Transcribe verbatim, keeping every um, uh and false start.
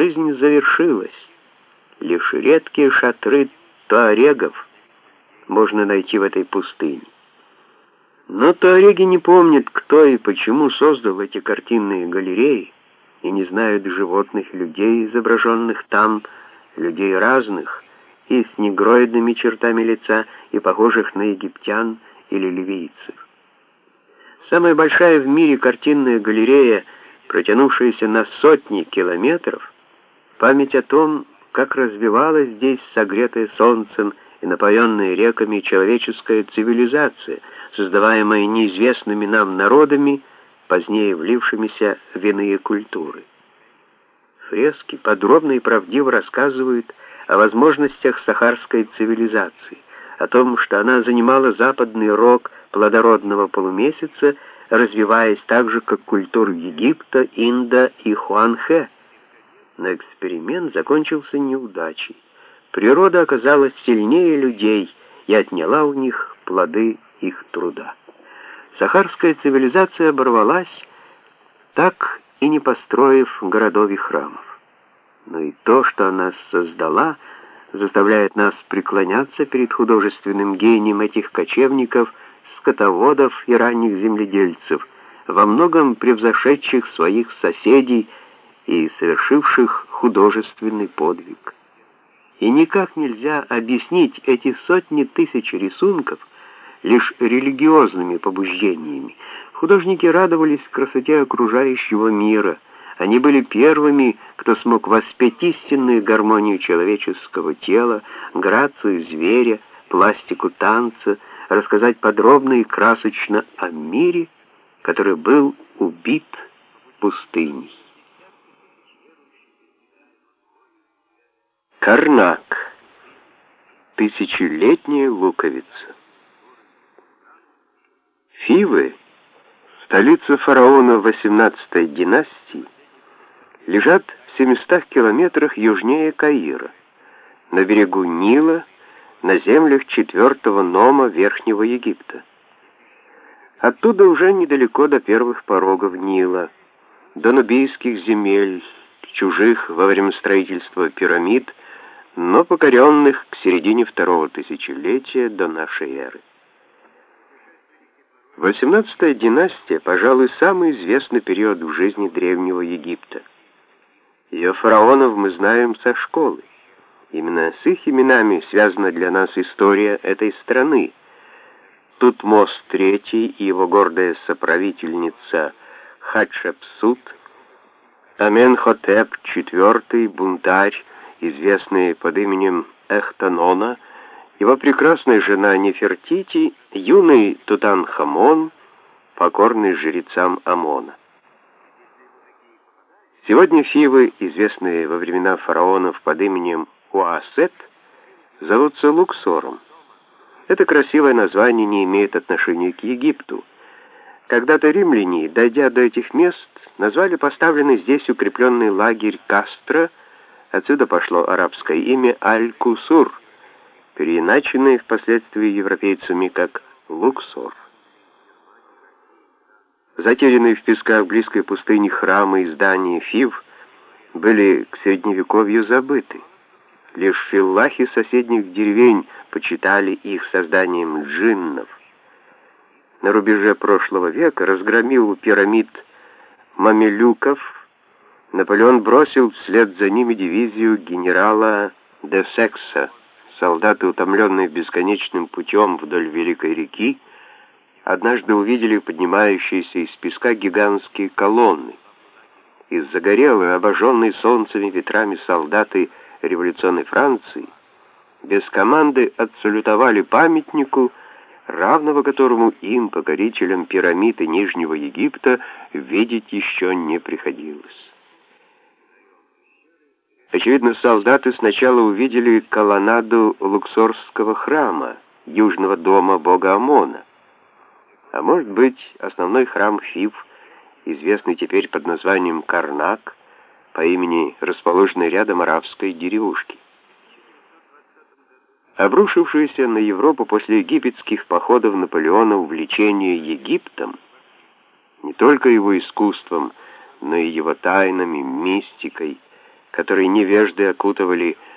жизнь завершилась. Лишь редкие шатры туарегов можно найти в этой пустыне. Но туареги не помнят, кто и почему создал эти картинные галереи, и не знают животных, людей, изображенных там, людей разных, и с негроидными чертами лица, и похожих на египтян или ливийцев. Самая большая в мире картинная галерея, протянувшаяся на сотни километров, память о том, как развивалась здесь согретая солнцем и напоенная реками человеческая цивилизация, создаваемая неизвестными нам народами, позднее влившимися в иные культуры. Фрески подробно и правдиво рассказывают о возможностях сахарской цивилизации, о том, что она занимала западный рог плодородного полумесяца, развиваясь так же, как культуры Египта, Инда и Хуанхэ. Но эксперимент закончился неудачей. Природа оказалась сильнее людей и отняла у них плоды их труда. Сахарская цивилизация оборвалась, так и не построив городов и храмов. Но и то, что она создала, заставляет нас преклоняться перед художественным гением этих кочевников, скотоводов и ранних земледельцев, во многом превзошедших своих соседей и совершивших художественный подвиг. И никак нельзя объяснить эти сотни тысяч рисунков лишь религиозными побуждениями. Художники радовались красоте окружающего мира. Они были первыми, кто смог воспеть истинную гармонию человеческого тела, грацию зверя, пластику танца, рассказать подробно и красочно о мире, который был убит пустыней. Карнак. Тысячелетняя луковица. Фивы, столица фараона восемнадцатой династии, лежат в семистах километрах южнее Каира, на берегу Нила, на землях четвертого нома Верхнего Египта. Оттуда уже недалеко до первых порогов Нила, до нубийских земель, чужих во время строительства пирамид, но покоренных к середине второго тысячелетия до нашей эры. восемнадцатая династия, пожалуй, самый известный период в жизни Древнего Египта. Ее фараонов мы знаем со школы. Именно с их именами связана для нас история этой страны. Тутмос третий и его гордая соправительница Хатшепсут, Аменхотеп четвёртый, бунтарь, известный под именем Эхтонона, его прекрасная жена Нефертити, юный Тутанхамон, покорный жрецам Амона. Сегодня Фивы, известные во времена фараонов под именем Уаасет, зовутся Луксором. Это красивое название не имеет отношения к Египту. Когда-то римляне, дойдя до этих мест, назвали поставленный здесь укрепленный лагерь Кастро, отсюда пошло арабское имя Аль-Кусур, переиначенное впоследствии европейцами как Луксор. Затерянные в песках близкой пустыни храмы и здания Фив были к средневековью забыты. Лишь филлахи соседних деревень почитали их созданием джиннов. На рубеже прошлого века разгромил у пирамид мамелюков, Наполеон бросил вслед за ними дивизию генерала де Секса. Солдаты, утомленные бесконечным путем вдоль Великой реки, однажды увидели поднимающиеся из песка гигантские колонны. Из загорелой, обожженной солнцем и ветрами солдаты революционной Франции без команды отсалютовали памятнику, равного которому им, покорителям пирамид и Нижнего Египта, видеть еще не приходилось. Очевидно, солдаты сначала увидели колоннаду Луксорского храма, южного дома бога Амона. А может быть, основной храм Фив, известный теперь под названием Карнак, по имени расположенной рядом арабской деревушки. Обрушившееся на Европу после египетских походов Наполеона увлечение Египтом, не только его искусством, но и его тайнами, мистикой, который невежды окутывали